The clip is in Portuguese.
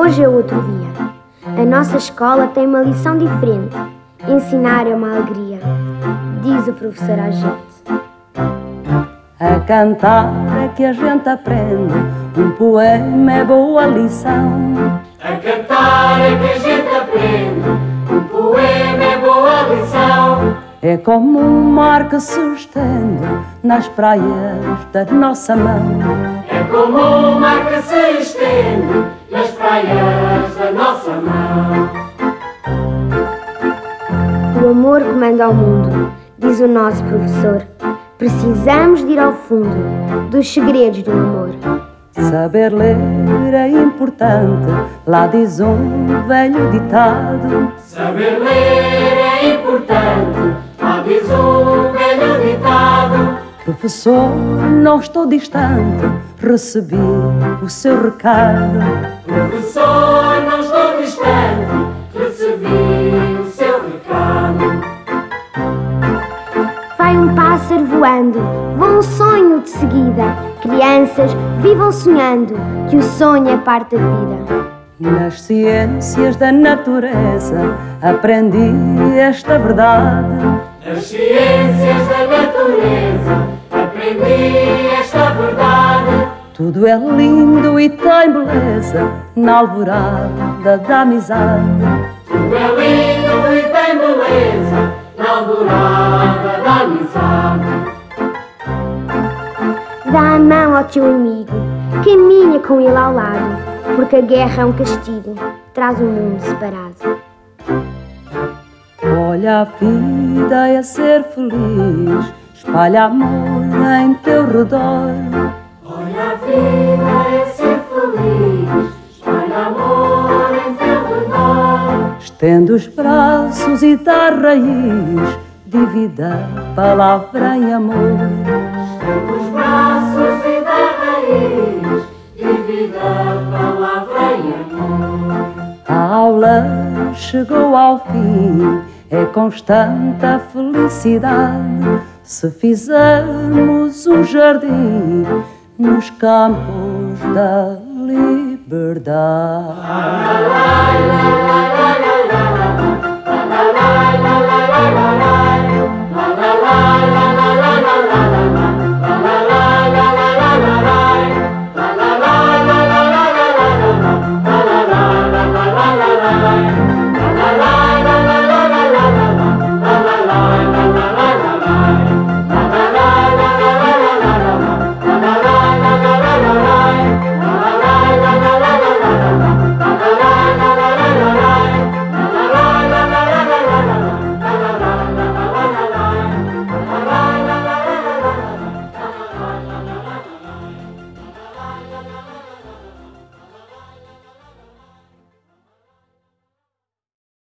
Hoje é outro dia. A nossa escola tem uma lição diferente. Ensinar é uma alegria, diz o professor à gente. A cantar é que a gente aprende, um poema é boa lição. A cantar é que a gente aprende, um poema é boa lição. É como um mar que se estende nas praias da nossa mão. É como um mar que se estende nas praias da nossa mão. O amor comanda ao mundo, diz o nosso professor. Precisamos de ir ao fundo dos segredos do amor. Saber ler é importante, lá diz um velho ditado. Saber ler é importante, lá diz um velho ditado. Professor, não estou distante, recebi o seu recado. Professor, não estou distante, recebi o seu recado. Vai um pássaro voando, voa um sonho de seguida. Crianças, vivam sonhando, que o sonho é parte da vida. Nas ciências da natureza aprendi esta verdade. Nas ciências da natureza aprendi esta verdade. Tudo é lindo e tem beleza na alvorada da amizade. Tudo é lindo e tem beleza na alvorada da amizade. Dá a mão ao teu amigo, caminha com ele ao lado, porque a guerra é um castigo, traz um mundo separado. Olha, a vida é ser feliz, espalha amor em teu redor. Olha, a vida é ser feliz, espalha amor em teu redor. Estende os braços e dá raiz, divida a palavra em amor. Estende os braços e dá raiz, divida a palavra em amor. A aula chegou ao fim, é constante a felicidade. Se fizermos um jardim nos campos da liberdade.